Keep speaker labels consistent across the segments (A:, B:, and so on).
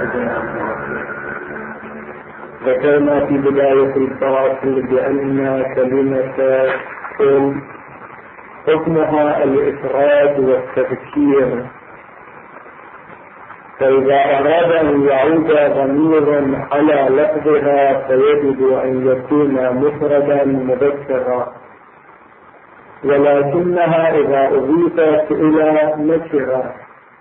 A: ذكرنا في بداية الفاصل بأن كلمة كل حكمها الإفراد والتذكير، فإذا أراد أن يعود ضمير على لفظها فيجب أن يكون مفردا مذكرا، ولكنها إذا أضيفت إلى نكرة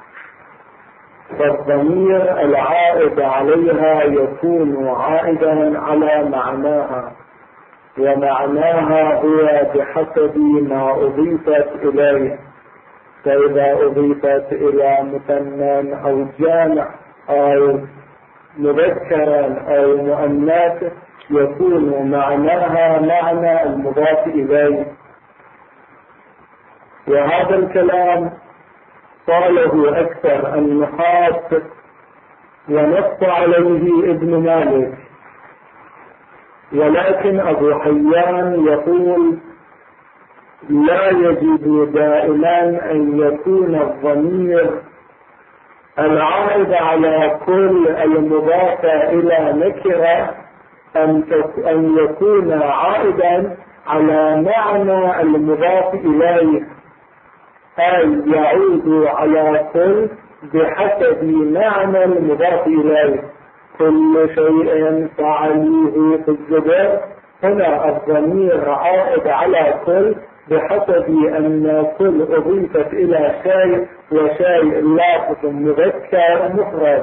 A: فالضمير العائد عليها يكون عائدا على معناها، ومعناها هو بحسب ما أضيفت إليه. فإذا أضيفت إلى مثنى أو جامع أو مذكرا أو مؤنث يكون معناها معنى المضاف إليه. وهذا الكلام قاله أكثر النحاة ونص عليه ابن مالك، ولكن أبو حيان يقول لا يجب دائما أن يكون الضمير العائد على كل المضاف إلى نكرة أن يكون عائدا على معنى المضاف إليه، أي يعود على كل بحسب معنى المضاف إليه. كل شيء فعليه في الزبر، هنا الضمير عائد على كل بحسب أن كل أضيفت إلى شيء، وشيء لافظ مذكر مفرد.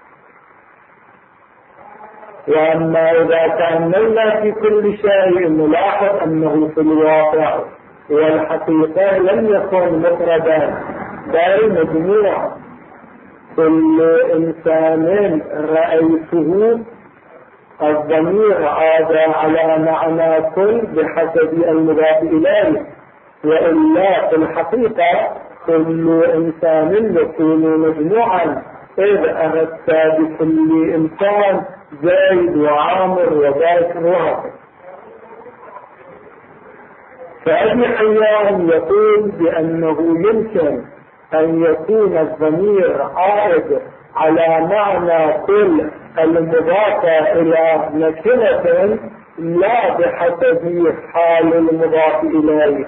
A: وأما إذا تأملنا في كل شيء نلاحظ أنه في الواقع والحقيقة لم يكن مفردا بل مجموع. كل إنسان رأيته الضمير عاد على معنى كل بحسب المضاف إليه، وإلا في الحقيقة كل إنسان يكون مجموعا، إذ أردت بكل إنسان زيد وعامر وبكر وهكذا. فأبي حيان يقول بأنه يمكن أن يكون الضمير عائد على معنى كل المضافة إلى نكرة لا بحسب حال المضاف إليه.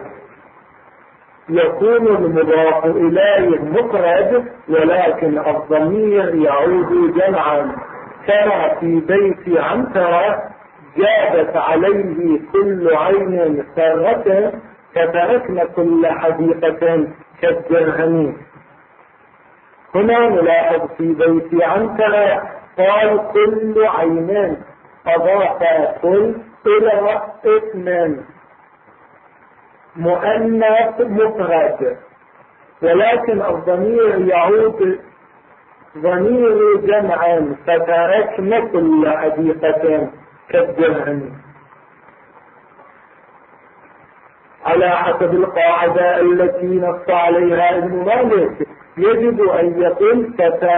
A: يكون المضاف إليه مفرد ولكن الضمير يعود جمعا، كما في بيت عنترة جادت عليه كل عين سرة فتركنا كل حديقة كالدرهم. هنا نلاحظ في بيت عنترة قال كل عينين، أضاف كل إلى اسم مؤنث مفرد، ولكن الضمير يعود ضمير جمعا فتركنا كل حديقة كالدرهم. على حسب القاعدة التي نص عليها ابن مالك يجب أن يقول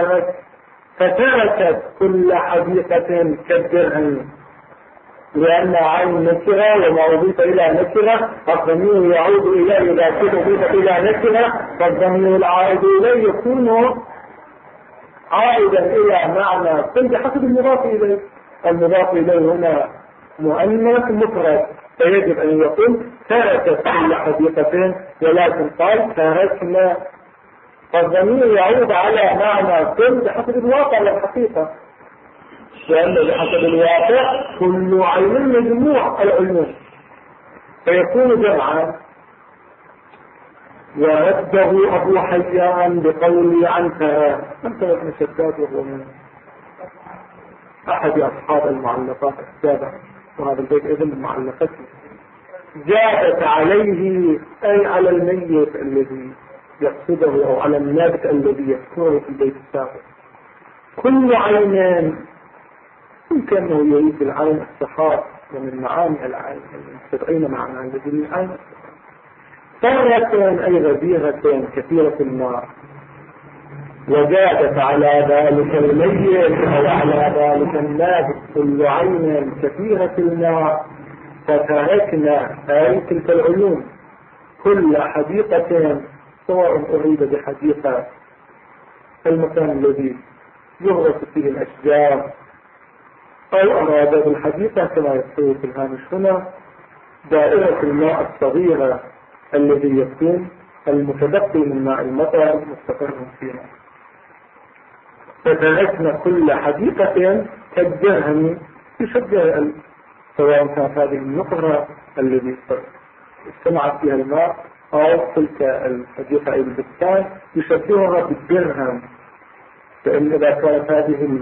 A: فتركت كل حديقة كالدرهم، لأن عين نكرة وما أضيف إلى نكرة الضمير يعود إليه. إذا كنت أضيف إلى نكرة فالضمير العائد إليه يكون عائدا إلى معنى كل بحسب المضاف إليه. المضاف إليه هنا مؤنث مفرد، فيجب أن يقول تركت كل حديقة، ولكن قال تركنا، فالضمير يعود على معنى كل بحسب الواقع والحقيقة، لأن بحسب الواقع كل عين مجموع العيون فيكون جمعا. ورده أبو حيان بقول عنترة بن شداد، وهو من أحد أصحاب المعلقات السابع، وهذا البيت إذن المعلقات جاءت عليه أي على الميت الذي يقصده أو على النابت الذي يذكره في البيت السابع. كل عينين يمكن أنه يريد العين السخاء، ومن معاني العين تبعين معنى الذي العين سارة أي غزيرة كثيرة الماء، وجاءت على ذلك الميت أو على ذلك النابت كل عين كثيرة الماء فتركنا أي تلك العيون كل حديقة، سواء أريد بحديقة المكان الذي يغرس فيه الأشجار، أو أراد بالحديقة كما يقول في الهامش هنا دائرة الماء الصغيرة الذي يكون المتبقي من ماء المطر مستقر فيها. فتركنا كل حديقة كالدرهم يشبه، سواء كانت هذه النقرة الذي اجتمعت فيها الماء أو تلك الحديقة أي البستان يشبهها بالدرهم، فإن إذا كانت هذه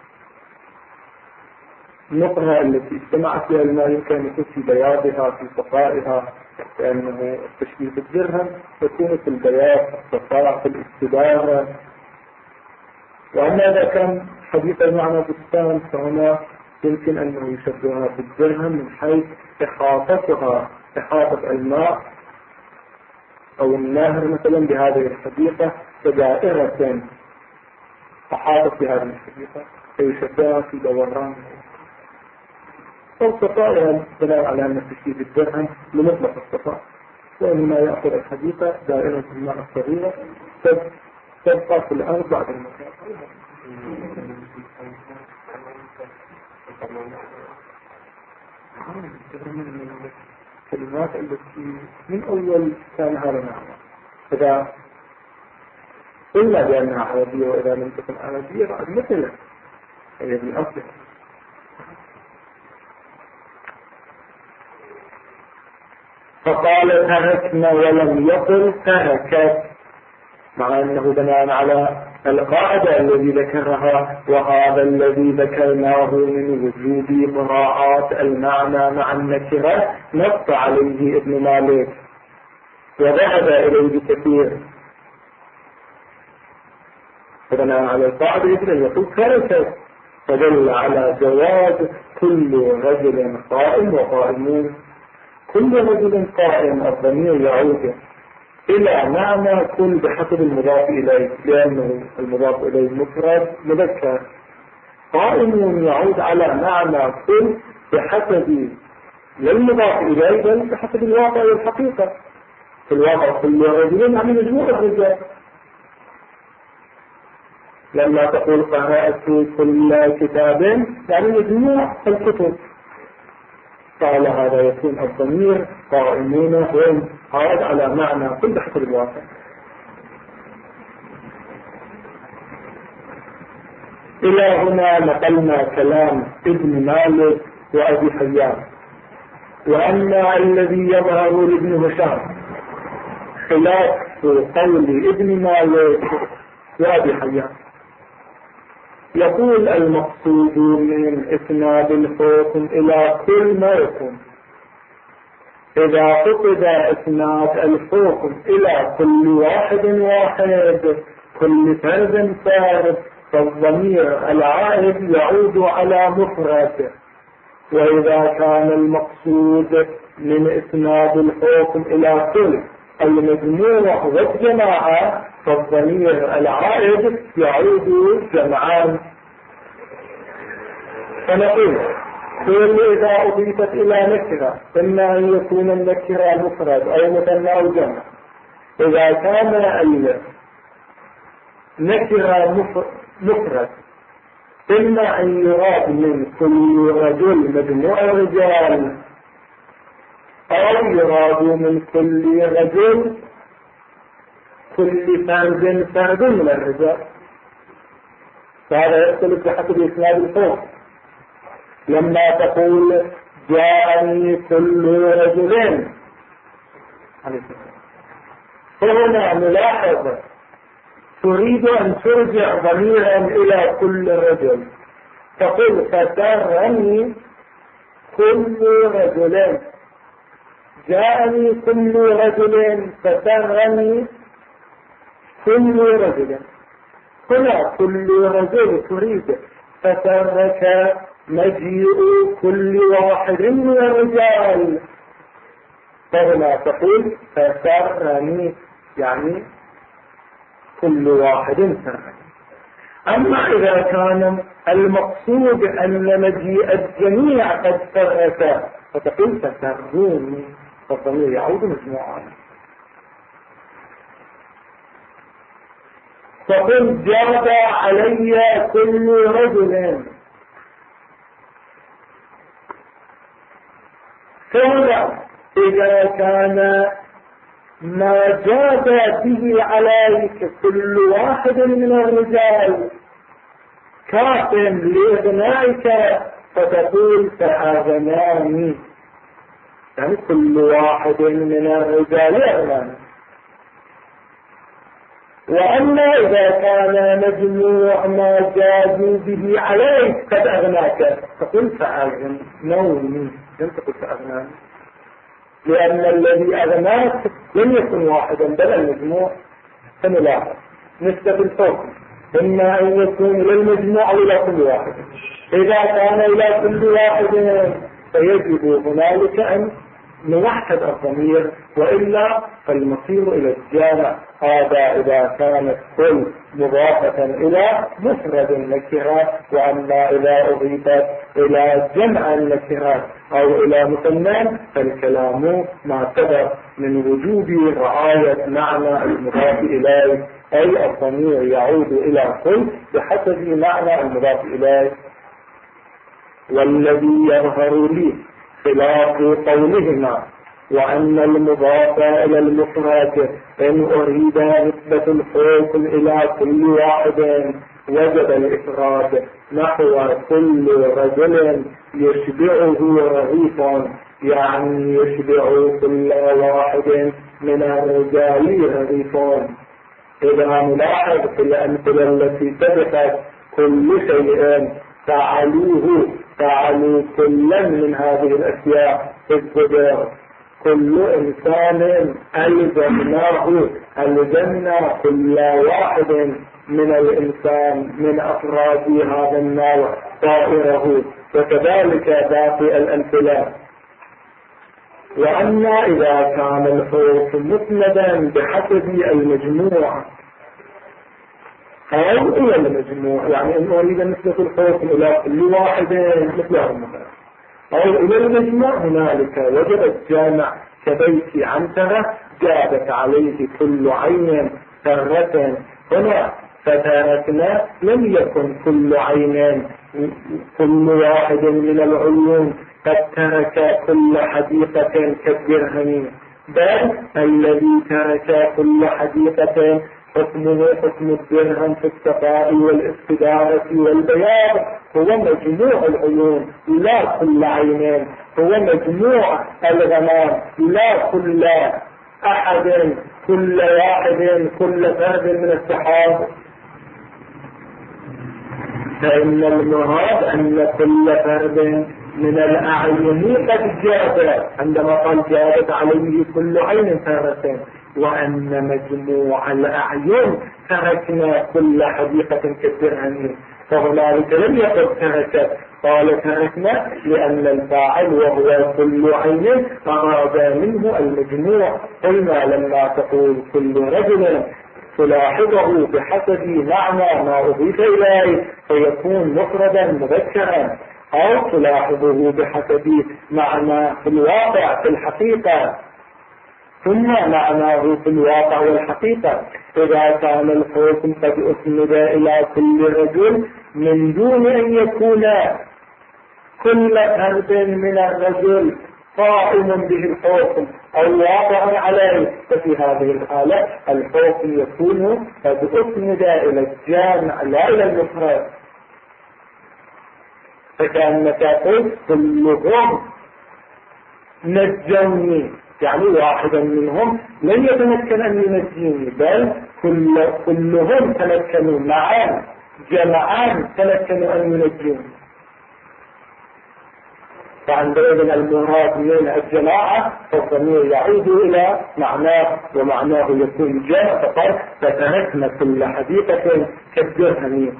A: النقرة التي اجتمعت فيها الماء يمكن أن يكون في بياضها في صفائها، لأنه التشبيه بالدرهم يكون في البياض في الصفاء في الاستدارة. وأما إذا كان حديقة معنى بستان فهنا يمكن أنه يشبهها بالدرهم من حيث إحاطتها، إحاطة الماء أو النهر مثلا بهذه الحديقة كدائرة أحاطت بهذه الحديقة فيشبهها في دوران الصفاء بناء على أن التشبيه بالدرهم لمطلق الصفاء، وإنما يأخذ الحديقة دائرة الماء الصغيرة تبقى في الأرض بعد المكان. الكلمات التي من أول كان هذا معنى، إذا قلنا بأنها عربية وإذا لم تكن عربية بعد مثلها هي من أصلها. فقال تركنا ولم يقل تركت، مع أنه بناء على القاعدة الذي ذكرها وهذا الذي ذكرناه من وجوب مراعاة المعنى مع النكرة نص عليه ابن مالك وذهب إليه بكثير. فبناء على القاعدة يقول تركت، فدل على جواز كل رجل قائم وقائمون. كل رجل قائم الضمير يعود إلى معنى كل بحسب المضاف إليه، لأنه المضاف إليه مفرد مذكر. قائم يعود على معنى كل بحسب لا المضاف إليه بل بحسب الواقع والحقيقة. في الواقع كل رجل يعني مجموع الرجال. لما تقول قرأت كل كتاب يعني مجموع الكتب، فعلى هذا يكون الضمير قائمون هم عاد على معنى كل بحسب الواقع. إلى هنا نقلنا كلام ابن مالك وأبي حيان. وأما الذي يظهر لابن هشام خلاف قول ابن مالك وأبي حيان، يقول المقصود من إسناد الحكم إلى كل ما يكون. إذا فقد إسناد الحكم إلى كل واحد كل فرد فرد فالضمير العائد يعود على مفرد. وإذا كان المقصود من إسناد الحكم إلى كل المجموع والجماعة فالضمير العائد يعود جمعان. فنقول إذا أضيفت إلى نكرة إما أن يكون النكرة مفرد أو مثنى أو جمع. إذا كان النكرة مفرد إما أن يراد من كل رجل مجموع رجال أو يراد من كل رجل كل فرد من الرجال. فهذا يختلف بحسب إسناد الحكم. لما تقول جاءني كل رجل فهنا نلاحظ تريد أن ترجع ضميرا إلى كل رجل، تقول فترني كل رجل، جاءني كل رجل فترني كل رجل. هنا كل رجل تريد فترك مجيء كل واحد من الرجال، فهنا تقول فترني يعني كل واحد سرني. أما إذا كان المقصود أن مجيء الجميع قد سرك فتقول فتروني، فالضمير يعود مجموعا. فقل جاد علي كل رجل. ثم إذا كان ما جاد به عليك كل واحد من الرجال كاف لإغنائك فتقول فأغناني، يعني كل واحد من الرجال يغناني. وأما إذا كان مجموع ما جادوا به عليك قد أغناك فقل فأغنوني، لم تقل فأغناني، لأن الذي أغناك لم يكن واحدا بل المجموع. فنلاحظ نسبة الفوق إما أن يكون للمجموع إلى كل واحد، إذا كان إلى كل واحد فيجب هنالك أن نوحد الضمير، وإلا فالمصير إلى الجامع. هذا إذا كانت كل مضافة إلى مفرد النكرة، وأما إذا أضيفت إلى جمع النكرات أو إلى مثنى فالكلام ما سبق من وجوب رعاية معنى المضاف إليه، أي الضمير يعود إلى كل بحسب معنى المضاف إليه. والذي يظهر لي خلاف قولهما وأن المضاف إلى المفرد إن أريد نسبة الحكم إلى كل واحد وجب الإفراد، نحو كل رجل يشبعه رغيف، يعني يشبع كل واحد من الرجال رغيف. إذا نلاحظ في الأمثلة التي سبقت كل شيء فعلوا كلا من هذه الأشياء في الزجر. كل إنسان ألزمنا كل واحد من الإنسان من أفراد هذا النوع طائره، وكذلك باقي الأمثلة. وأما إذا كان الحروف مسندا بحسب المجموع أو إلى المجموع، يعني إن أريد نسبة الحروف إلى كل واحد مثلهم أو إلى المجموع، هنالك وجب الجامع كبيت عنترة جابت عليه كل عين ثرة. هنا فتركنا لم يكن كل عين كل واحد من العيون قد ترك كل حديقة كالدرهم، بل الذي ترك كل حديقة حكمه حكم الدرهم في السقاء والاستدارة والبياض، هو مجموع العيون لا كل عينين، هو مجموع الغمام لا كل أحد، كل واحد، كل فرد من السحاب. فإن المراد أن كل فرد من الأعين قد جاد، عندما قال جادت عليه كل عين ثرة، وأن مجموع الأعين تركنا كل حديقة كالدرهم، فهنالك لم يقل تركت، قال تركنا لأن الفاعل وهو كل عين أراد منه المجموع. قلنا لما تقول كل رجل تلاحظه بحسب معنى ما أضيف إليه فيكون مفردا مذكرا، أو تلاحظه بحسب معنى في الواقع في الحقيقة ثم معناه في الواقع والحقيقة. إذا كان الحكم قد أسند إلى كل رجل من دون أن يكون كل فرد من الرجل قائم به الحكم أو واقع عليه، ففي هذه الحالة الحكم يكون قد أسند إلى الجامع لا إلى المفرد. فكأنك قلت كلهم نجوني، يعني واحدا منهم لن يتمكن أن ينجيني، بل كلهم تمكنوا معا جمعان تمكنوا أن ينجوني. فعندئذ المراد من الجماعة فالضمير يعود إلى معناه، ومعناه يكون جمع فقط، فتركنا كل حديقة كالدرهم.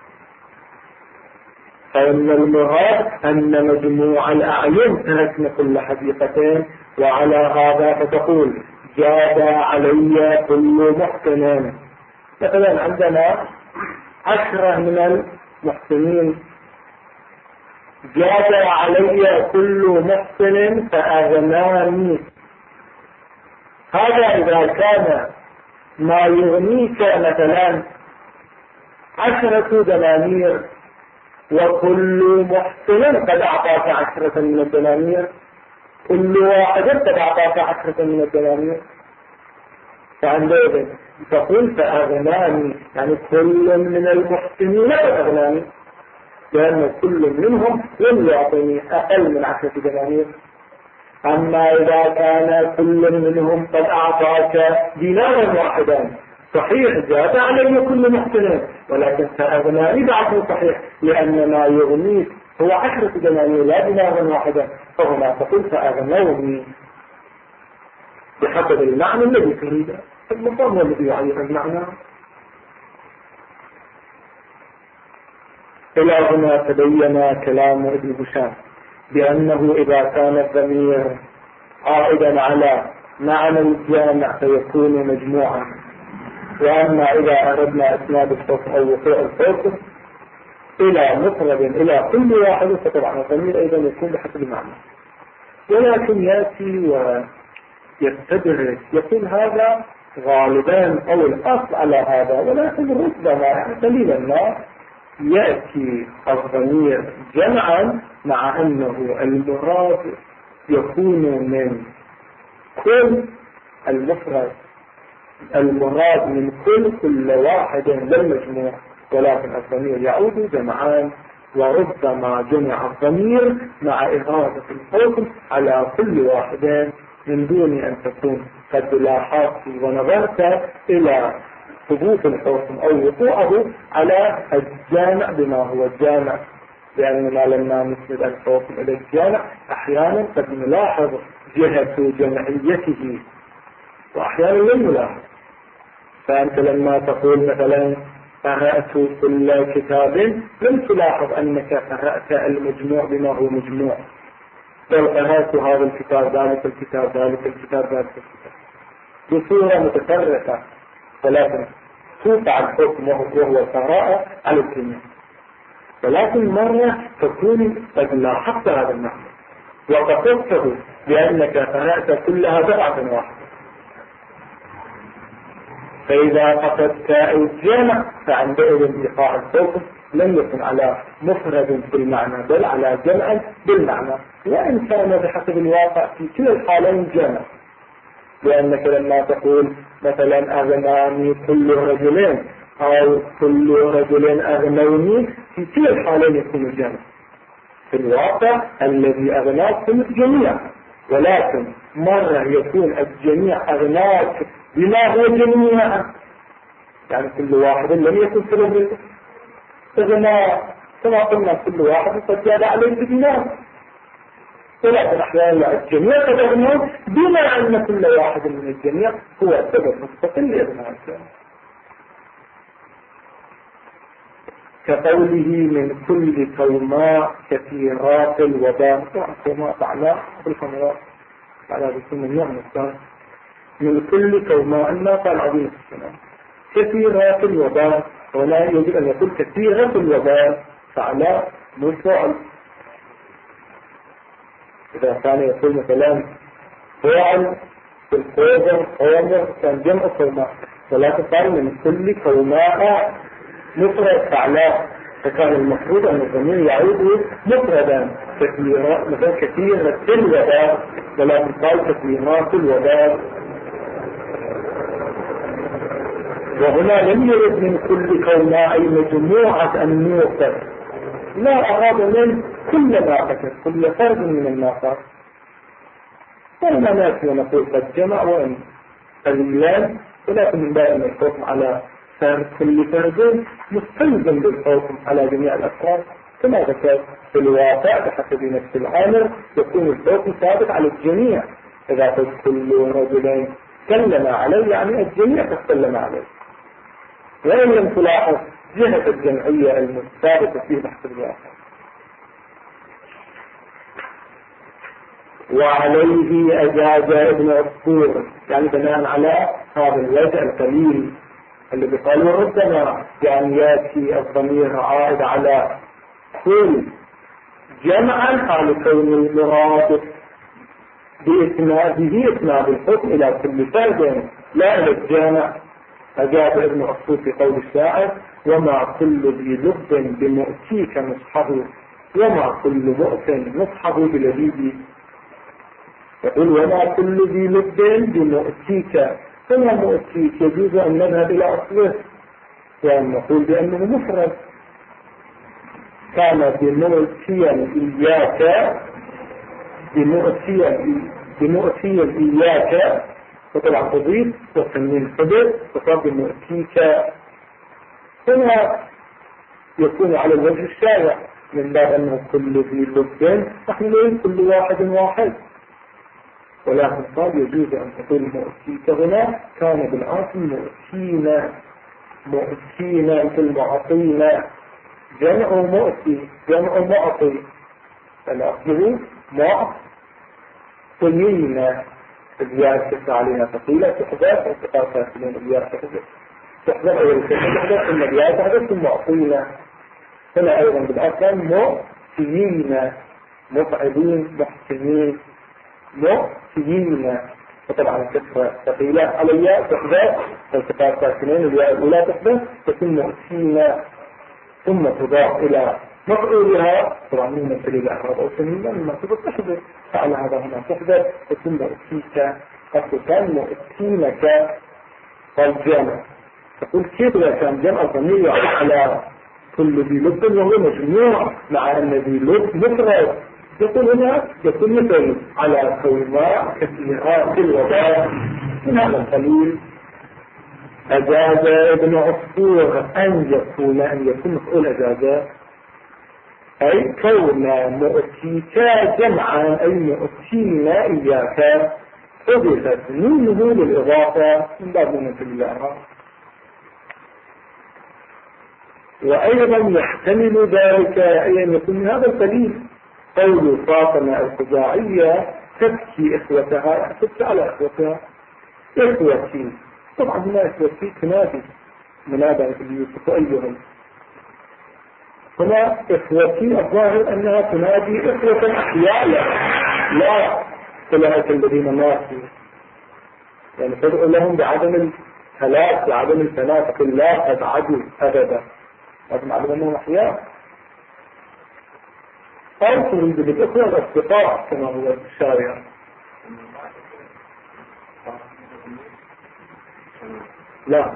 A: فإن المراد أن مجموع الأعين تركنا كل حديقتين، وعلى هذا فتقول جاد علي كل محسن. مثلا عندنا 10 من المحسنين، جاد علي كل محسن فأغناني. هذا إذا كان ما يغنيك مثلا 10 دنانير وكل محسن قد أعطاك 10 من الدنانير، كل واحد قد أعطاك 10 من الدنانير. فعندئذ تقول فأغناني، يعني كل من المحسنين قد أغناني، لأن كل منهم لم يعطيني أقل من 10 دنانير. أما إذا كان كل منهم قد أعطاك دينارا واحدا، صحيح زاد علي كل محسن، ولكن فأغناني بعده صحيح، لأن ما يغنيك هو 10 دنانير لا دينارا واحدا، فهنا تقول فأغنوني بحسب المعنى الذي تريده. المقام الذي يعير المعنى. إلى هنا تبين كلام ابن هشام بأنه إذا كان الضمير عائدا على معنى الجامع فيكون مجموعا، وأما إذا أردنا إسناد الصوت أو وقوع الصوت إلى مفرد إلى كل واحد فطبعا الضمير أيضا يكون بحسب المعنى. ولكن يأتي ويستدرك يقول هذا غالبا أو الأصل على هذا، ولكن ربما يعني قليلا ما يأتي الضمير جمعا، مع أنه المراد يكون من كل المفرد، المراد من كل واحد للمجموع، ولكن الضمير يعود جمعان، وربما جمع الضمير مع إرادة الحكم على كل واحد من دون أن تكون قد لاحظت ونظرت إلى ثبوت الحكم أو وقوعه على الجامع بما هو الجامع، لأننا لما نسند الحكم إلى الجامع أحيانا قد نلاحظ جهة جمعيته وأحيانا لم نلاحظ. فأنت لما تقول مثلا قرأت كل كتاب لم تلاحظ أنك قرأت المجموع بما هو مجموع، بل قرأت هذا الكتاب ذلك الكتاب ذلك الكتاب ذلك الكتاب بصورة متفرقة، ولكن توقع الحكم وهو القراءة على الجميع. ولكن مرة تكون قد لاحظت هذا المعنى وقصدته بأنك قرأت كلها دفعة واحدة، فإذا قصدت الجمع فعندئذ إيقاع الحكم لم يكن على مفرد بالمعنى بل على جمع بالمعنى، وإن كان بحسب الواقع في كل الحالين جمع، لأنك لما تقول مثلا أغناني كل رجلين أو كل رجل أغنوني في كل الحالين يكون الجمع. في الواقع الذي أغناك هم الجميع، ولكن مرة يكون الجميع أغناك بما هو جميع، يعني كل واحد لم يكن سبب إغناء، كما قلنا كل واحد قد زاد عليه بدينار، ولكن أحيانا الجميع قد أغنوا بما أن كل واحد من الجميع هو سبب مستقل لإغناء الجميع. كقوله من كل كوماء كثيرات الوباء، كوماء تعالى بالخمرات تعالى بكم النوع الثاني، من كل كوماء الناقة العظيم كثيرات الوباء، ولا يجب أن يقول كثيرة الوباء تعالى بالفعل. إذا كان يقول مثلا فعل في الكوبر عمر كان جمع كوماء، ولكن قال من كل كوماء مفرد تعالى، فكان المفروض أن الضمير يعود مفردا كثيرات، مثلا كثيرة الوباء، ولكن قال كثيرات الوباء. وهنا لم يرد من كل كوماء أي مجموعة النوق، لا أراد من كل ناقة كل فرد من الناقات، فهنا نأتي ونقول قد جمع وإن قليلان، ولكن من دائما الحكم على فرد كل فرد مستلزم بالحكم على جميع الأفراد، كما ذكر في الواقع بحسب نفس الأمر يكون الحكم ثابت على الجميع. إذا قلت كل رجل سلم عليه يعني الجميع تسلم عليه، وإن لم تلاحظ جهة الجمعية المثابتة فيه بحسب الواقع. وعليه أجاز ابن عصفور، يعني بناء على هذا الوجه القليل الذي قالوا ربما يعني يأتي الضمير عائد على كل جمعا حال كون المراد بإسناده إسناد الحكم إلى كل فرد لا إلى الجامع. أجاب ابن عصفور في قول الشاعر وما كل ذي لب بمؤتيك نصحه وما كل مؤت نصحه بلبيبي. يقول وما كل ذي لب بمؤتيك، فما مؤتيك يجوز أن نذهب إلى أصله وأن نقول بأنه مفرد. كان بمؤتيا إياك، بمؤتيا إياك، وطبعا تضيف وتنوين حدث وصار بمؤتيك. هنا يكون على الوجه الشائع من باب أنه كل ذي لب، نحن نقول كل واحد واحد، ولكن قال يجوز أن تقول مؤتيك. هنا كان بالأصل مؤتينا، مؤتينا مثل معطينا، جمع مؤتي، جمع معطي، الأصل معطينا. الياء تكتب عليها ثقيلة تحدث وتقال ساكنين، الياء تحدث أول كلمة تحدث ثم الياء تحدث ثم معطينا. هنا أيضا بالأصل مؤتيين، مفعلين، محسنين، مؤتيين. وطبعا الكسرة ثقيلة على الياء تحدث والتقال ساكنين، الياء الأولى تحدث ثم مؤتينا، ثم تضاف إلى مفعولها. طبعا من مثل الأعراب أو سنين لما تحدث فعلى هذا هنا تحدث ثم أتيك. قد كان مؤتينك والجمع. تقول كيف إذا كان جمع الضمير على كل ذي لب وهو مجموع مع أن ذي لب مفرد؟ يقول هنا يكون مثل على كلمات كثيرات الوضع. من هذا القليل أجاز ابن عصفور أن يكون مفعول أجاز، أي كون مؤتيك جمعا، أي مؤتينا إياك، أضفت نونه للإضافة من باب من الله. وأيضا يحتمل ذلك أن يكون من هذا القليل قول فاطمة الخزاعية تبكي إخوتها، تبكي على إخوتها، إخوتي. طبعا هنا إخوتي تنادي منادى يوسف أيهم. هنا إخوتي الظاهر أنها تنادي إخوة أحياء لا أولئك الذين ماتوا، يعني تدعو لهم بعدم الهلاك بعدم الفناء، تقول لا تبعدوا أبدا، لازم أعلم أنهم أحياء. أو تريد بالإخوة الأصدقاء كما هو الشارع. لا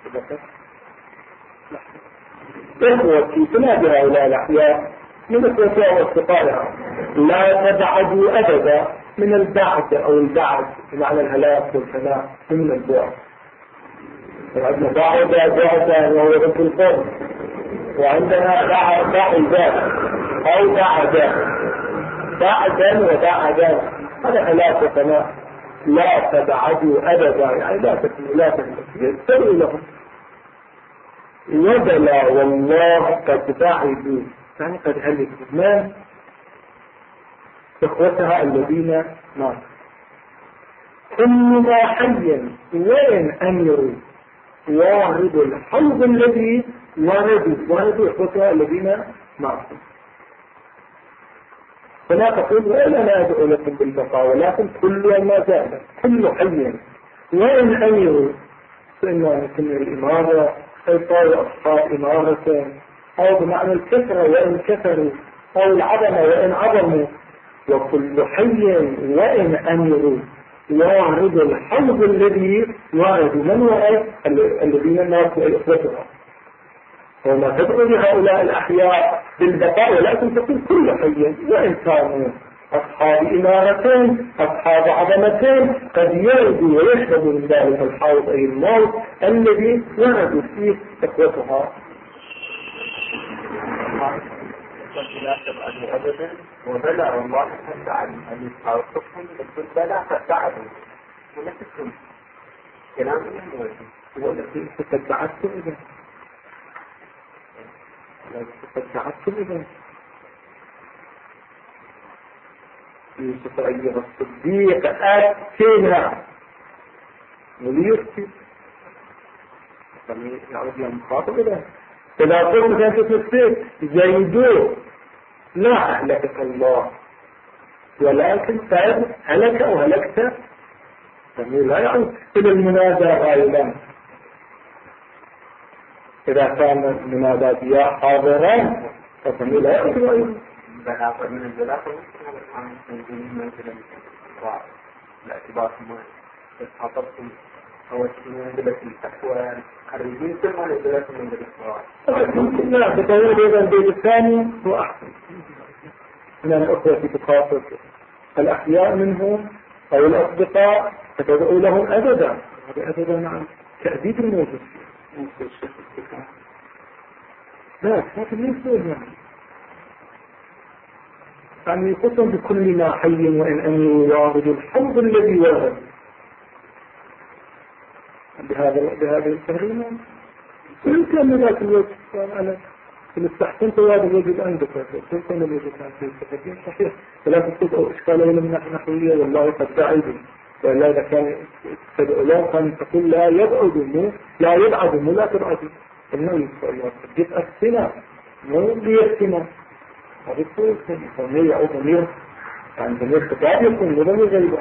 A: إخوتي تنادي هؤلاء الأحياء من إخوتها وأصدقائها، لا تبعدوا أبدا، من البعد أو البعد بمعنى الهلاك والفناء، من البعد. عندنا بعدا وهو ذكر الفرد، وعندنا بعدا أو بعدا وبعدا، هذا هلاك وفناء. لا تبعدوا أبدا يعني لا تبعدوا لهم. وبلا والله قد بعدوا يعني قد هلكوا من إخوتها الذين ماتوا. كل ما حي وين أمروا وارد الحوض الذي وردوا إخوتها الذين ماتوا. فلا تقول وإلا لا أدعو لكم بالبقاء، ولكن كل ما زال كل حي وإن أمروا، فإنه يكون الإمارة صار أصحاب إمارة، أو بمعنى الكثرة وإن كثروا، أو العظمة وإن عظموا. وكل حي وإن أمروا وارد الحوض الذي واردوا، من هو الذين ماتوا أي إخوتها. وما تدعو لهؤلاء الأحياء بالبقاء، ولكن تقول كل حي وإن كانوا أصحاب إمارتين أصحاب عظمتين قد يردوا ويشربوا من ذلك الحوض أي الموت الذي وردوا فيه إخوتها.
B: وبلع الله فسعد أن يتعرفهم بكل بلع فسعدوا ونفسهم كلام
A: والذي فتبعتم إذا يوسف أيها الصديق أتنا وليفتي يعود لهم خاطب إذا إذا قلت أنت تفتيك زيدو لا أهلكك الله، ولكن قد هلك أو هلكت، لا يعود إلى المنادى غالبا. إذا كان منادات يا حاضران فالضمير لا يعود أيضا.
B: بلاغ من البلاغ من الاعتبار ما خاطبتم أو منزلة التقوى خريجين ثم منزلة من الإخوان.
A: لا تطور أيضا البيت الثاني هو أحسن من الأخوة في تخاطب الأحياء منهم أو الأصدقاء فتدعو لهم أبدا. هذا أبدا عن تأديب الموجود لا لكن ليس يعني يقسم بكل ما حي وإن أمي يعرض الحوض الذي وارد بهذا التهريم يمكن أن ذاك الوقت أنا استحسنت هذا الوجود عندك قلت أن الوجود عندك التهريم صحيح ولكن تدعو إشكال إلى من ناحية نحوية والله قد بعيد وإلا إذا كان تدعو له كان تقول لا يبعد لا يبعد لا تبعد النبي صلى الله عليه وسلم جيت أكسنا مو بيكسنا هذا كله ضمير أو ضمير يعني ضمير خطاب يكون ضمير غيبة.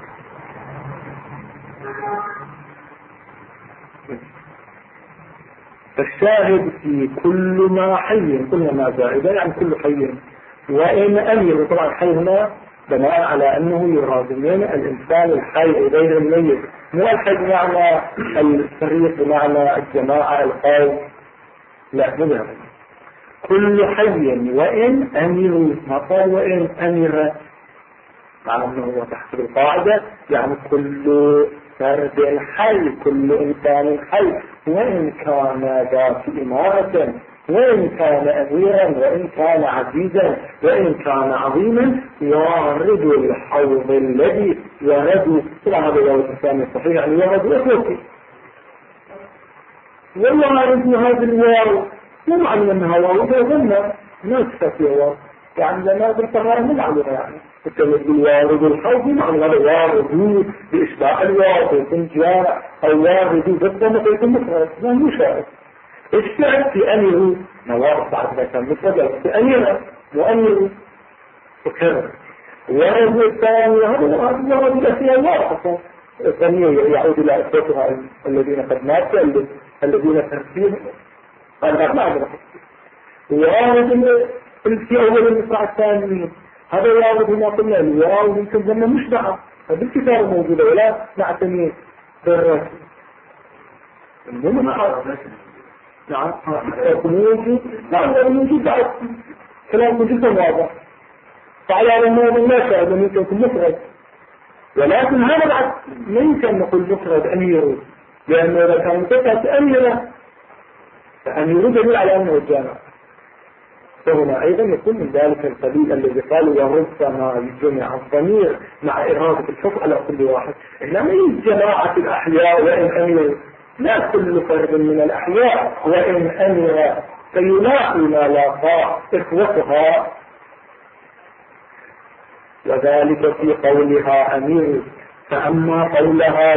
A: فالشاهد في كل ما حي كل ما زائدة يعني كل حي وإن أمير طبعا حي هنا بناء على أنه يراد من الإنسان الحي غير الميت مو الحي بمعنى الفريق بمعنى الجماعة القوم لا مو كل حي وإن أمير ما قال وإن أمير مع أنه هو تحت القاعدة يعني كل فرد حي كل إنسان حي وإن كان ذات إمارة وإن كان أميرا وإن كان عزيزا وإن كان عظيما يعرض الحوض الذي يرد طبعا هذا هو الإنسان الصحيح يعني يرد أخوتي ويعرض هذا الواو مو معنى أنها واو ظنة نفسها في واو يعني لما بالطبع من عليها يعني الوارد الحوض معنى هذا وارد بإشباع الواو يكون جاء أو وارد بالضمة يكون مفرد ما مشاهد الشعر في أمره نوارد بعد ذلك مفرد في أمره وأمره وكذا وارد الثاني هذا وارد الأشياء واضحة الثانية يعود إلى أسواتها الذين قد ماتوا الذين تنسيهم هذا ما أعرف وارد في أول المصرع الثاني هذا وارد هنا قلنا الواو يمكن ضمن مشبعة فبالكتاب موجودة ولا نعتمد بالرسم نعم موجود نعم موجود بعد كلام جدا واضح فعلى أنه لا شاهد أن يمكن مفرد ولكن هذا بعد ما يمكن نقول مفرد أمير لأنه إذا كان مفرد أميرة فأمير دليل على أنه الجامع فهنا أيضا يكون من ذلك القبيل الذي قالوا وربما يجمع الضمير مع إرادة الحكم على كل واحد إنما جماعة الأحياء وإن أمير لا كل فرد من الأحياء وإن أمير فيلاقي ما لاقى إخوتها وذلك في قولها أمير فأما قولها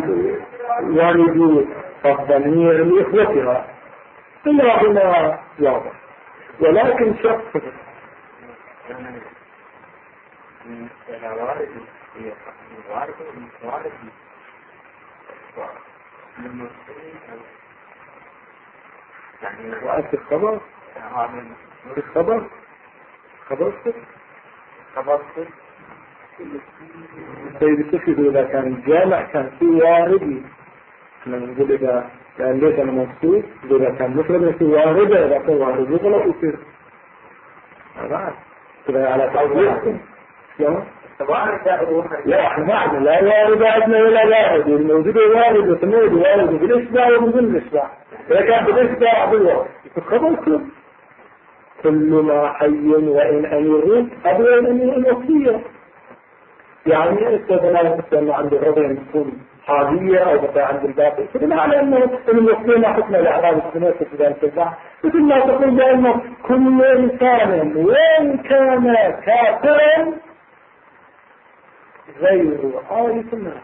A: يرد فالضمير لإخوتها إلا هنا واضح ولكن شخص يعني وقت الخبر سيد الشيخ إذا كان جامع كان في واردي احنا نقول إذا كان ليس المنصوص إذا كان مفرد في واردة إذا كان واردي غلط يصير بعد كده على تعويض لا احنا بعد لا وارد عندنا ولا وارد الموجود وارد وتمويد وارد بالإشباع وبدون الإشباع إذا كان بالإشباع بالوارد الخبر كل ما حي وإن أمير أبو وإن أمير الوصية يعني استثناء عند الرضا تكون حالية أو بقى عند الباقي فبناء على أنه الوصية ما حكم الأعراض السنوات في ذلك البحث مثل ما تقول بأنه كل إنسان وإن كان كافرا غير عارف الناس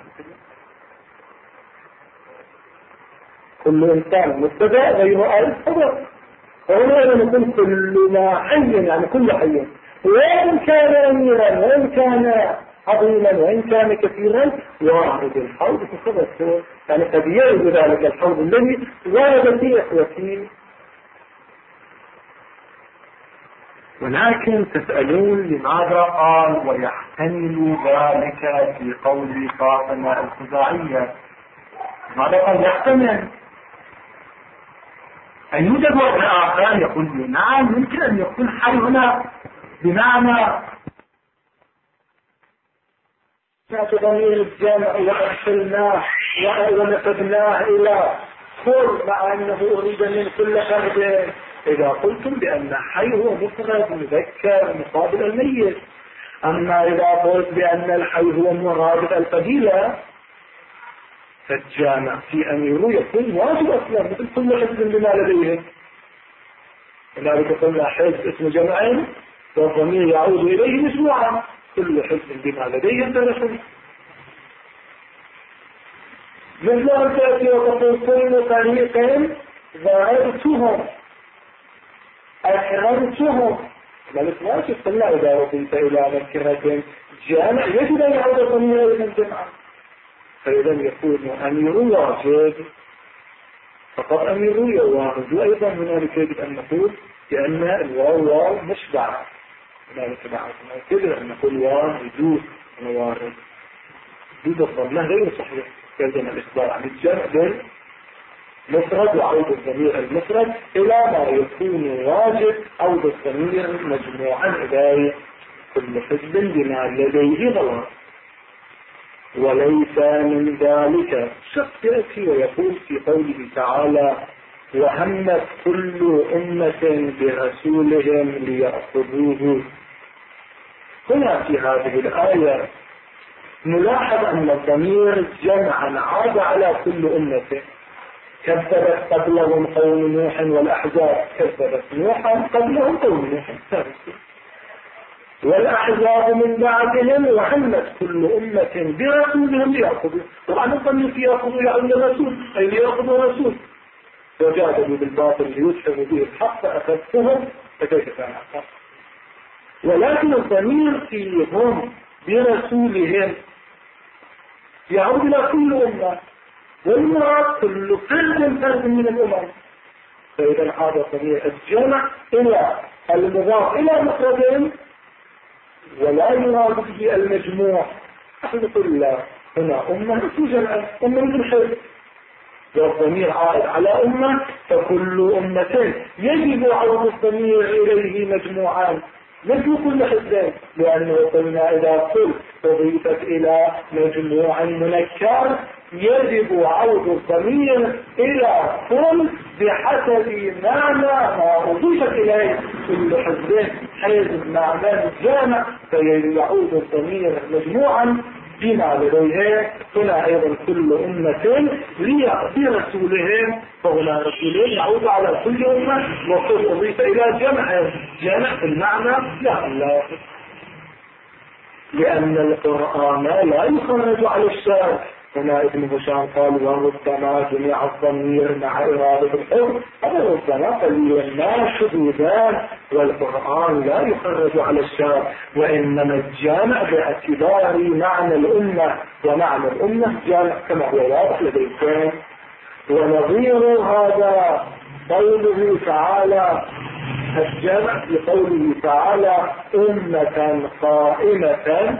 A: كل إنسان مبتدأ غير عارف خبر فهنا نقول كل ما حي يعني كل حي وإن كان أميرا وإن كان عظيما وإن كان كثيرا يعرض الحوض في الصدق، يعني قد يرد ذلك الحوض الذي ورد فيه إخوتي. ولكن تسألون لماذا قال ويحتمل ذلك في قول فاطمة الخزاعية؟ ماذا قال يحتمل؟ أن يوجد وضع آخر يقول لي نعم يمكن أن يكون حي هنا بمعنى ضمير الجمع وأرسلناه ونسبناه إلى كل، مع أنه أريد من كل فرد. إذا قلتم بأن حي هو مفرد مذكر مقابل الميت، أما إذا قلت بأن الحي هو مرادف القبيلة فالجامع في أميره يكون واجب أصلا مثل كل حزب بما لديهم. لذلك قلنا حزب اسم جمعين والضمير يعود إليه مجموعا، كل حزب بما لديهم درسا. مثل أن تأتي وتقول كل فريق ذهبتهم أكرمتهم، مالك واجب. قلنا إذا وصلت إلى مذكرة جامع يجب أن يعود الضمير إلى الجمع، فإذا يكون أمير واجب فقط أمير واجب. وأيضا هنالك يجب أن نقول بأن الواو مشبع، هنالك بعض يجب أن نقول واو وجود موارد وجود الضمة غير صحيح، يلزم الإخبار عن الجمع بالمفرد وعود الضمير المفرد إلى ما يكون واجب عود الضمير مجموعا إلى كل حزب بما لديه ضوابط. وليس من ذلك شخص يأتي ويقول في قوله تعالى وهمت كل أمة برسولهم ليأخذوه. هنا في هذه الآية نلاحظ أن الضمير جمعا عاد على كل أمة. كذبت قبلهم قوم نوح والأحزاب، كذبت نوحا قبلهم قوم نوح والأحزاب من بعدهم، وهمت كل أمة برسولهم ليأخذوا. طبعا الضمير في يأخذوا يعني الرسول أي ليأخذوا رسول، وجادلوا بالباطل ليدحضوا به الحق فأخذتهم فكيف كان حقا. ولكن الضمير فيهم برسولهم يعود إلى كل أمة، والمراد كل فرد من الأمم. فإذا هذا ضمير الجمع إلى المضاف إلى مفردهم ولا يراد به المجموع. نحن نقول لا، هنا أمة اسم جمع، أمة من الحزب، والضمير عائد على أمة، فكل أمة يجب عود الضمير إليه مجموعان مثل كل حزب، لأنه قلنا إذا كل أضيفت إلى مجموع منكر يجب عود الضمير إلى كل بحسب معنى ما أضيفت إليه. كل حزب حزب معنى الجامع فيعود الضمير مجموعا بما لديه. هنا أيضا كل أمة برسولهم، فهنا رسولين يعود على كل أمة، وكل أضيف إلى جمع المعنى لا، لأن القرآن لا يخرج على الشارع. هنا ابن هشام قال وربما جميع الضمير مع إرادة الحر، هذا ربما قليل ما شذوذان، والقرآن لا يخرج على الشارع، وإنما الجامع باعتبار معنى الأمة، ومعنى الأمة جامع كما هو واضح لديكم. ونظير هذا قوله تعالى الجمع بقوله تعالى أمة قائمة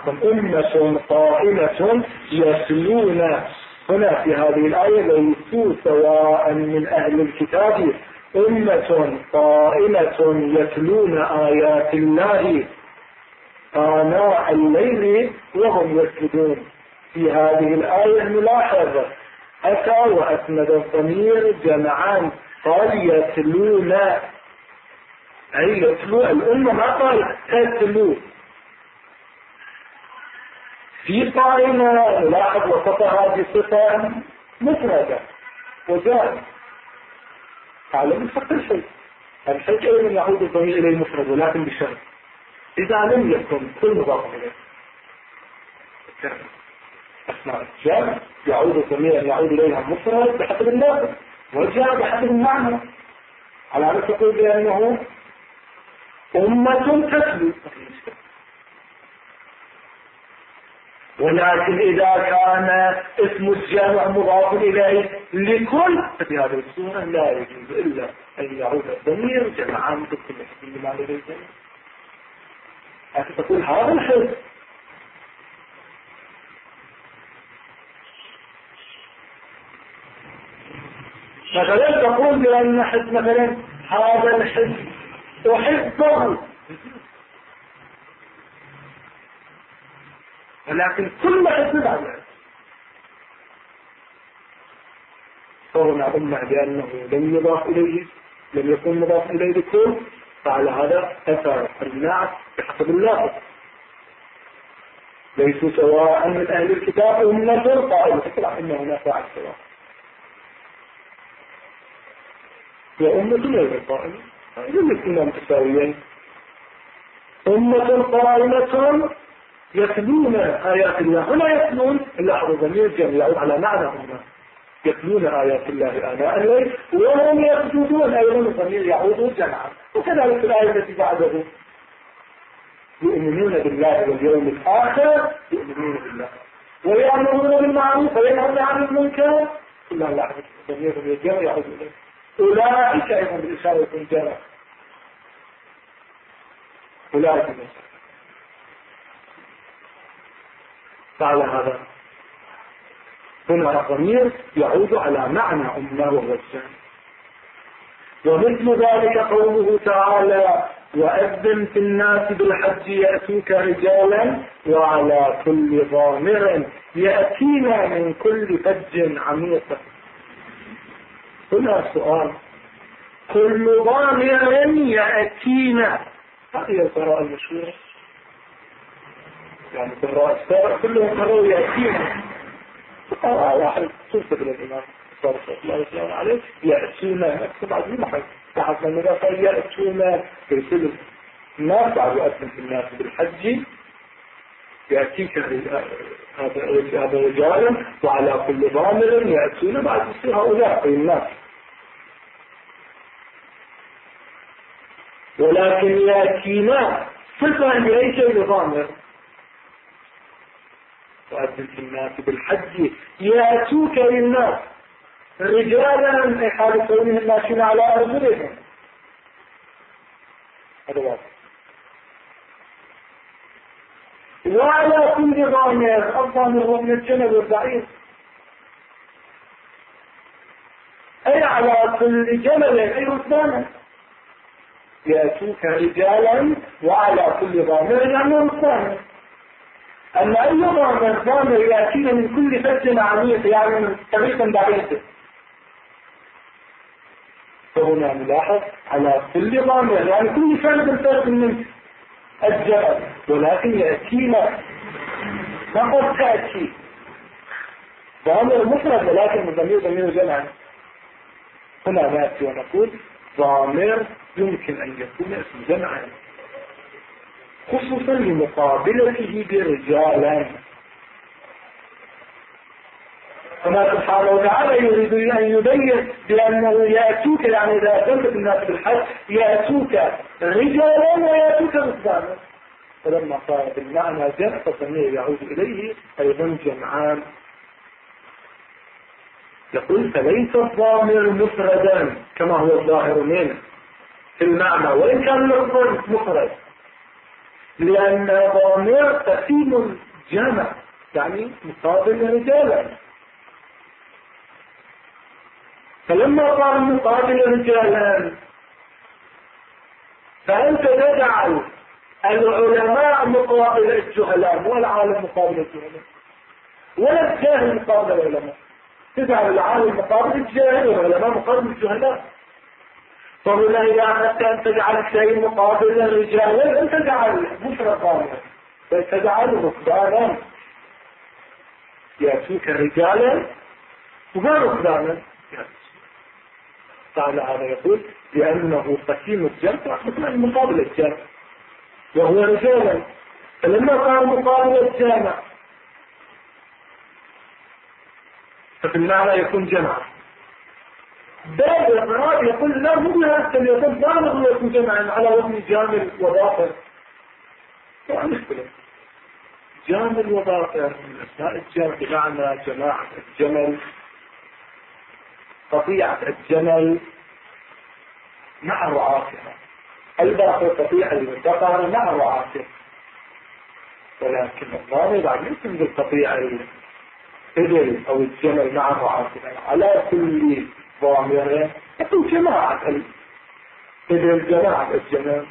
A: يتلون. هنا في هذه الآية ليسوا سواء من أهل الكتاب، أمة قائمة يتلون آيات الله آناء الليل وهم يسجدون. في هذه الآية نلاحظ أتى وأسند الضمير جمعان، قال يتلون أي يتلو الأمة، ما قال تتلو. في قائمة نلاحظ وسطها بصفة مفردة وجاء على مفرد الحي أيضا يعود الضمير إليه مفرد، ولكن بشرط إذا لم يكن كل مضاف إليه أثناء الجمع يعود الضمير يعود إليها مفرد بحسب اللفظ، وجاء بحسب المعنى، على أن تقول بأنه أمة تتلو. ولكن إذا كان اسم الجامع مضاف إليه لكل ففي هذه الصورة لا يجوز إلا أن يعود الضمير جمعا بكل حسن ما لديه الجميع. لكن تقول هذا الحزب مثلا تقول بأن حزب مثلا هذا الحزب أحبه، ولكن كل حزب عمل فهنا أمع بأنه لم يضاف إليه، لم يكن مضاف إليه لكل، فعلى هذا أثر النعت بحسب اللافظ. ليسوا سواء من أهل الكتاب أمة قائمة، تطلع إن هنا فاعل سواء وأمة غير قائمة الاثنين متساويين. أمة قائمة يتلون آيات الله ولا يتلون إلا ضمير الجمع يعود على معنى أمة، يتلون آيات الله آناء الليل وهم يسجدون، أيضا الضمير يعود جمعا. وكذلك الآية التي بعده يؤمنون بالله واليوم الآخر، يؤمنون بالله ويأمرون بالمعروف وينهون عن المنكر، إلا الله الضمير الجمع يعود إليه. أولئك أيضا بالإشارة يكون جمع، أولئك المسلمين. فعلى هذا هنا الضمير يعود على معنى أمه وهو الجمع. ومثل ذلك قوله تعالى وأذن في الناس بالحج يأتوك رجالا وعلى كل ضامر يأتينا من كل فج عميق. هنا سؤال، كل ضامر يأتينا، هذه القراءة المشهورة، يعني قراءة السابع كلهم قرأوا يأتينا، قراءة واحد تنسب للإمام صلى الله عليه يأتينا نفسه بعد المحل تحت من الناس يأتينا يرسل الناس بعد يؤذن في الناس بالحج يأتيك هذا رجالا وعلى كل ضامر يأتينا بعد يصير هؤلاء أي الناس. ولكن يأتينا صفة لأي شيء لضامر، وأذن في الناس بالحج يأتوك للناس رجالا أي حال كونهم ماشيين على أرجلهم، هذا واضح. وعلى كل ضامر، الضامر هو من الجنب والبعير، أي على كل جمل أي ركبان يأتوك رجالا وعلى كل ضامر يعني ركبان. أما أي ضامر يأتينا من كل فج عميق يعني من طريق بعيد، فهنا نلاحظ على كل ضامر يعني كل فرد فرد من الجبل، ولكن يأتينا فقط تأتي ضامر مفرد ولكن ضمير جمع. هنا نأتي ونقول ضامر يمكن أن يكون اسم جمع خصوصا لمقابلته برجالا. فما سبحانه وتعالى يريد أن يبين بأنه يأتوك يعني إذا أتوك الناس بالحج يأتوك رجالا ويأتوك رجالا، فلما صار بالمعنى جمع فالضمير يعود إليه أيضا جمعان. يقول فليس الضامر مفردا كما هو الظاهر منه في المعنى وإن كان لفظ مفرد، لأن ضامر تقسيم الجمع يعني مقابل رجالا. فلما قال مقابل رجالا فأنت تجعل العلماء مقابل الجهلاء والعالم مقابل الجهلاء ولا الجاهل مقابل العلماء، تجعل العالم مقابل الجاهل والعلماء مقابل الجهلاء. فهنا إذا أردت أن تجعل شيء مقابل الرجال أن تجعل مفرقا بل تجعل ركبانا يأتوك رجالا وركبانا. تعالى هذا يقول لأنه قسيم الجمع مثل مقابل الجمع وهو رجالا، فلما قال مقابل الجمع ففي المعنى يكون جمع. باب الإقرار يقول لا مو بهذا يكون بالغ ويكون جمعا على وزن جامل وضاخر، يعني مشكلة جامل وضائع من أسماء الجمع بمعنى جماعة الجمل، قطيعة الجمل مع رعاتها، الباقي القطيعة المنتقرة مع رعاتها. ولكن الضامر بعد يمكن بالقطيعة الإبل أو الجمل مع رعاتها على كل ضامر يكون جماعة الإبل جماعة الجمل،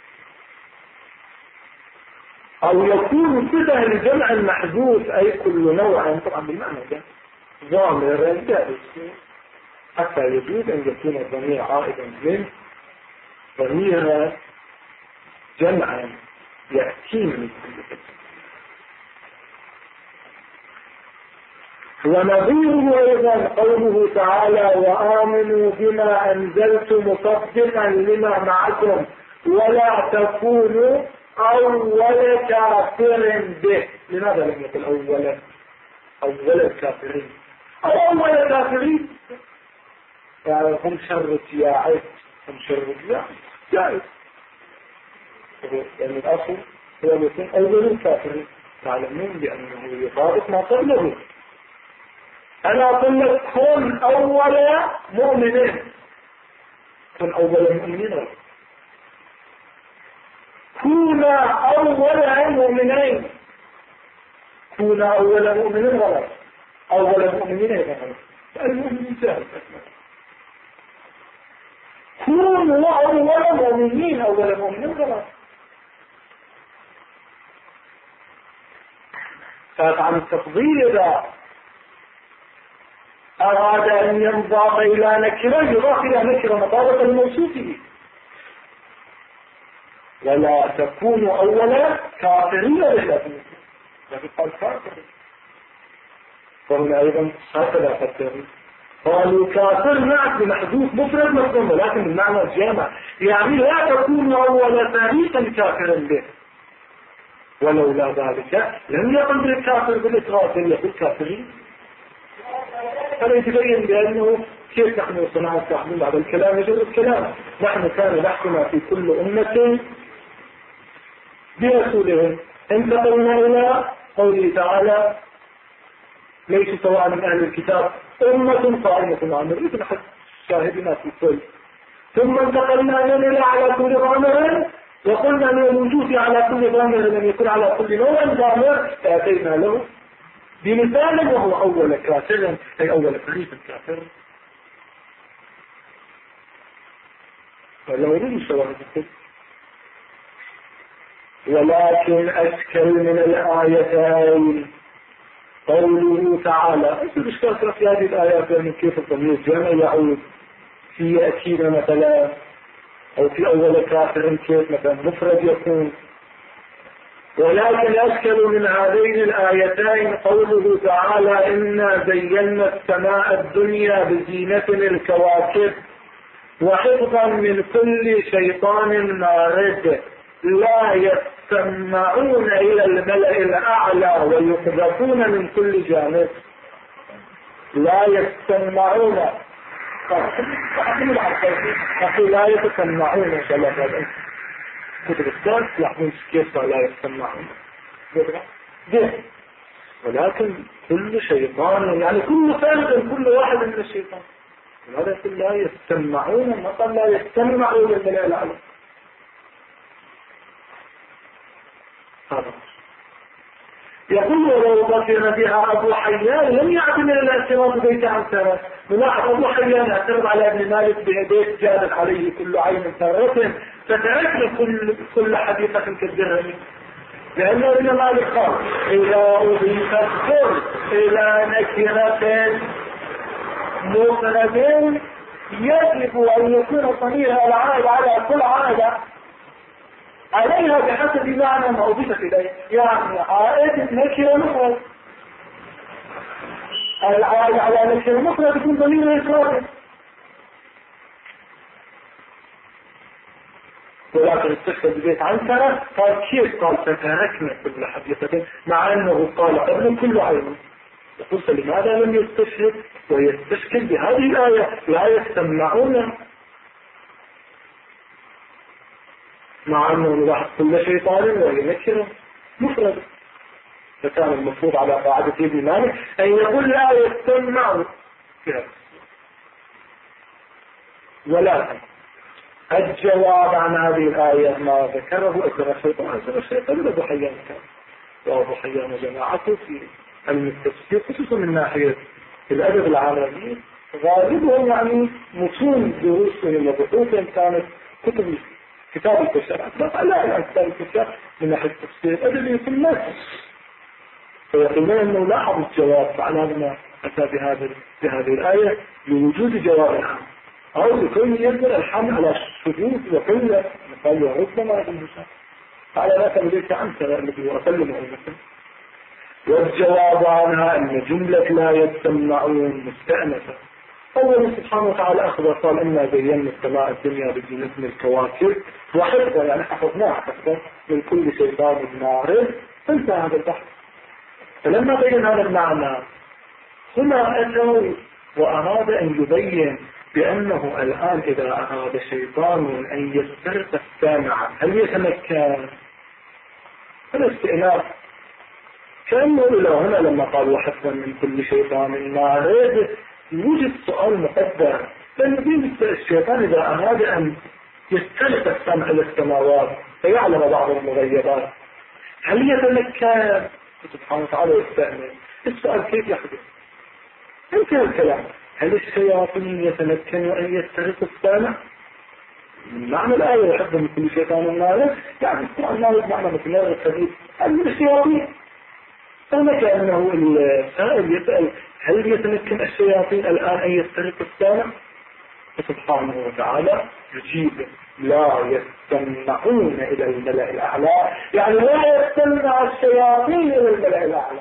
A: أو يكون صفة لجمع المحذوف أي كل نوع طبعا بالمعنى ده ضامر جائز، حتى يجوز أن يكون الضمير عائدا من ضمير جمعا يأتي من كل. ونظيره أيضا قوله تعالى وآمنوا بما أنزلت مصدقا لما معكم ولا تكونوا أول كافر به. لماذا لم يقل أول الكافرين أو أول كافرين؟ يعني هم شر جياعات، هم شر جائز، يعني الأصل هو يكون أول الكافرين، تعلمون بأنه يطابق ما قبله. أنا أقول لك كن أول مؤمنين، كن أول مؤمنين، كون أول مؤمنين، كون أول مؤمنين غلط، أول مؤمنين غلط، المؤمنين سهل. كونوا أول مؤمنين، أول مؤمنين غلط. فعن التفضيل إذا أراد أن ينضاف إلى نكرة يضاف إلى نكرة مطابقة لموصوفه. ولا تكونوا أولا كافرين بالله، لكن قال كافر. وهنا أيضا هكذا فكروا، قالوا كافر معك بمحذوف مفرد مفهوم، ولكن بالمعنى الجامع، يعني لا تكونوا أول فريقا كافرا به. ولولا ذلك لم يقل بالكافر بالإطراف، بل يقول كافرين. هذا يتبين بأنه كيف نحن صناعة التحميل على الكلام يجب الكلام. نحن كان نحكم في كل أمة برسولهم، انتقلنا إلى قوله تعالى ليس سواء من أهل الكتاب أمة قائمة عن الرسل حتى شاهدنا في الكل، ثم انتقلنا إلى على كل ضامر، وقلنا أن الوجود على كل ضامر لم يكن على كل نوع ضامر، فأتينا له بمثال وهو أول كافر أي أول فريق كافر. فلو يريد شواهد الكل، ولكن أشكل من الآيتين قوله تعالى. أنت بشكل في هذه الآيات يعني كيف الضمير الجمع يعود في يأتينا مثلا، أو في أول كافر كيف مثلا مفرد يكون. ولكن أشكل من هذين الآيتين قوله تعالى إنا زينا السماء الدنيا بزينة الكواكب وحفظا من كل شيطان مارد لا يستمعون إلى الملأ الأعلى ويقذفون من كل جانب. لا يستمعون، لا يتسمعون ثلاثة كتب الثالث يحمل كيف لا يستمعون، ولكن كل شيطان يعني كل فرد كل واحد من الشيطان. هذا لا يستمعون مثلا لا يستمعون للملأ الأعلى. يقول ولو بقي بها أبو حيان لم يعتمد الاعتراض بيت عن سنة. نلاحظ أبو حيان اعترض على ابن مالك بيت جادت عليه كل عين ثرة، فتركنا كل حديقة كالدرهم، لأن ابن مالك قال إذا أضيف الكل إلى نكرة مفرد يجب أن يكون ضميرها العائد على كل عائلة عليها بحسب معنى ما أضيفت إليه، يعني عائد نكرة مفرد، العائد على نكرة مفرد يكون ضمير إفراد. ولكن استشهد ببيت عنكرة قال كيف؟ قال فتركنا كل حديثة، مع أنه قال قبل كل عين. يقول لماذا لم يستشهد ويستشكل بهذه الآية لا يستمعون، مع أنه نلاحظ كل شيطان وهي نكرة مفرد. فكان المفروض على قاعدة ابن مالك أن يقول لا يستمع ولكن الجواب عن هذه الآية ما ذكره أجر الشيطان أبو حيان كان وأبو حيان وجماعته في علم التفسير خصوصا من ناحية الأدب العربي غالبهم يعني متون دروسهم وبحوثهم كانت كتاب التفسير أطلق لا كتاب التفسير من ناحية التفسير الأدبي في الناس فيقولون أنه لاحظ الجواب فعلى ما أتى بهذه الآية لوجود جواب عام أو لكون ينزل الحمل على الشذوذ وقلة مثال وربما بالمشاهد على لا تمليك عنك الذي أكلمه المثل. والجواب عنها أن جملة لا يستمعون مستأنفة. أولا سبحانه وتعالى أخبر قال إنا زينا السماء الدنيا بزينة من الكواكب وحفظا يعني حفظناها حفظا من كل شيطان مارد انتهى هذا البحث. فلما بين هذا المعنى هنا أتوا وأراد أن يبين بأنه الآن إذا أراد شيطان أن يسترق السامع هل يتمكن؟ الاستئناف كأنه إلى هنا لما قال وحفظا من كل شيطان مارد يوجد سؤال مقدر لأن الشيطان إذا أراد أن يسترق السمع إلى السماوات فيعلم بعض المغيبات هل يتمكن؟ سبحانه وتعالى يستأمن. السؤال كيف يحدث؟ انتهى الكلام. هل الشياطين يتمكن أن يسترقوا السامع؟ معنى الآية يحب من كل شيطان مارد يعني السؤال مارد معنى مثل هذا الحديث هل من الشياطين؟ فما كأنه السائل يسأل هل يتمكن الشياطين الآن أن يسترقوا السامع؟ سبحانه وتعالى يجيب لا يستمعون إلى الملأ الأعلى يعني لا يستمع الشياطين إلى الملأ الأعلى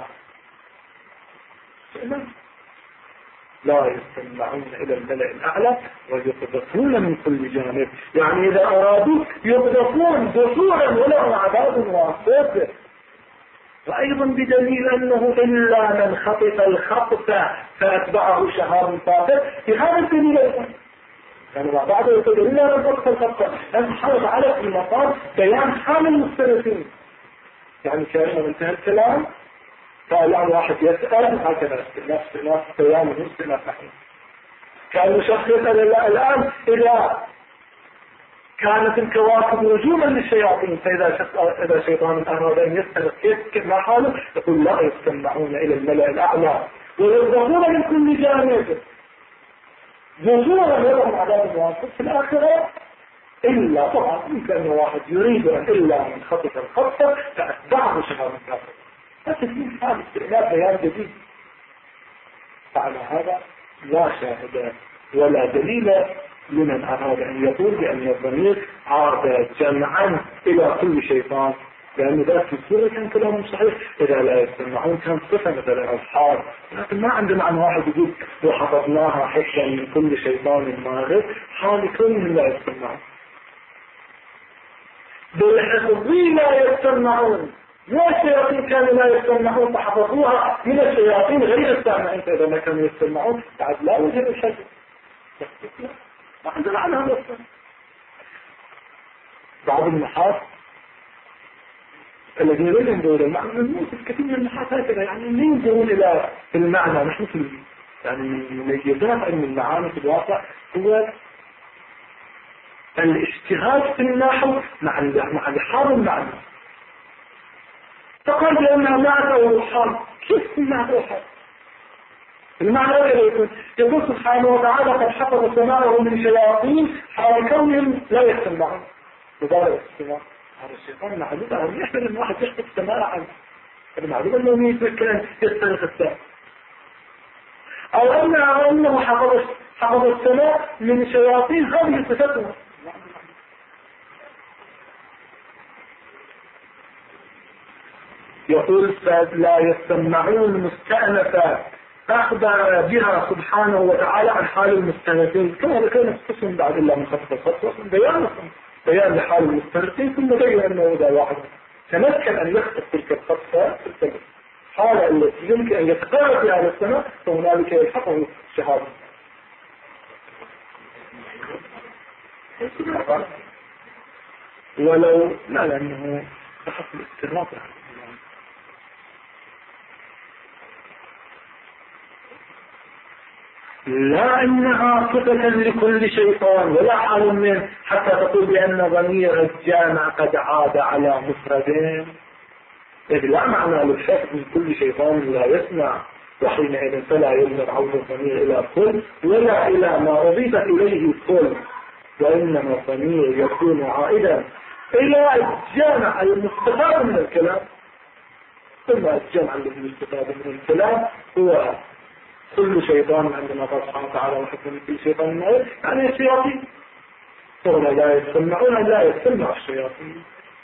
A: لا يستمعون إلى الملأ الأعلى ويقذفون من كل جانب يعني إذا أرادوا يقذفون دخولا ولهم عذاب واصب. وأيضا بدليل أنه إلا من خطف الخطفة فأتبعه شهاب ثابت في هذا الدليل أيضا يعني ما بعد يقول إلا من خطف الخطفة أن حرص على في المقام بيان حال المختلفين يعني كأنه انتهى الكلام فالآن واحد يسأل هكذا استئناف بيان واستئناف نحن كان شخص يسأل الآن إذا كانت الكواكب نجوما للشياطين فإذا شيطان أراد أن يسأل كيف ما حاله يقول لا يستمعون إلى الملأ الأعلى ويرضون من كل جانب جزورا لهم عذاب واصب في الآخرة إلا طبعا يمكن أن واحد يريد أن إلا من خطف الخطة فأتبعه شهاب الكافر فتكون هذا استئناف بيان جديد. فعلى هذا لا شاهد ولا دليل لمن أراد أن يقول بأن الضمير عاد جمعا إلى كل شيطان لأن ذلك في السورة كان كلام صحيح إذا لا يستمعون كان صفة مثل أصحاب لكن ما عندنا عن واحد يقول وحفظناها حفظا من كل شيطان مارد حال كل لا يستمعون بالحفظين لا يستمعون لا الشياطين كانوا لا يستمعون فحفظوها من الشياطين غير السامعين فإذا ما كانوا يستمعون بعد لا وجه الحفظ ما عندنا عنها نصر. بعض النحاس الذين لا ينظرون المعنى الموسف كثير من النحاس هكذا يعني لا ينظرون إلى المعنى نحن في يعني من ميزات علم المعاني في الواقع هو الاجتهاد في النحو مع لحاظ المعنى فقال بأنها معنى والحال كيف المعنى والحال المعنى غير يقول سبحانه وتعالى قد حفظ سماعه من شياطين حال كونهم لا يستمعون مبارك السماع هذا الشيطان معلومة يحمل ان واحد يحفظ سماع عنه هذا معلومة انه يتذكر ان يسترق السماع او انه حفظ السماع من شياطين هذه صفتهم يقول لا يستمعون مستأنفة أخبر بها سبحانه وتعالى عن حال المستنفين كما ذكرنا في قسم بعد الله من خطف الخطوة بيان لحال المستنفين ثم بين أنه إذا واحد تمكن أن يخطف تلك الخطفة تلك الحالة التي يمكن أن يتقارب بها على السماء فهنالك يلحقه الشهادة ولو لا لأنه تحصل الاستغراق لا إنها صفة لكل شيطان ولا حال منه حتى تقول بأن ضمير الجامع قد عاد على مفردين، إذ لا معنى للشك من كل شيطان لا يسمع، وحينئذ فلا يلزم عود الضمير إلى كل ولا إلى ما أضيف إليه كل، وإنما الضمير يكون عائدا إلى الجامع المستفاد من الكلام. ثم الجمع الذي يستفاد من الكلام هو كل شيطان عندما قال سبحانه وتعالى وحكم من كل شيطان مائل يعني الشياطين، هنا لا يسمعون لا يسمع الشياطين.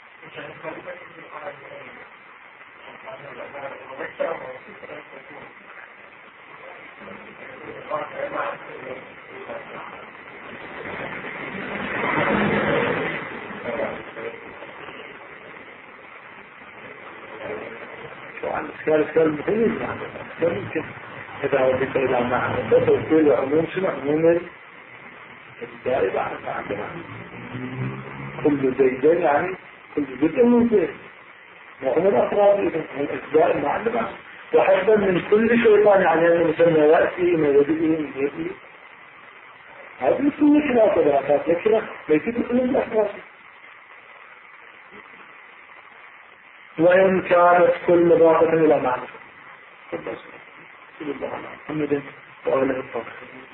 A: الإشكال مهم ممكن إذا وجدت إلى معرفة وكل عموم شنو عموم الدائرة عن معرفة كل زيدين يعني كل جزء من زيد وهم الأفراد إذن هم إجزاء المعلمة وحسبا من كل شيطان يعني أن مسمى رأسه من يده من يده هذه كل خلاف الأساس لكن ليست كل الأساس. وإن كانت كل ضاقة إلى معرفة. محمد وآله الطاقة.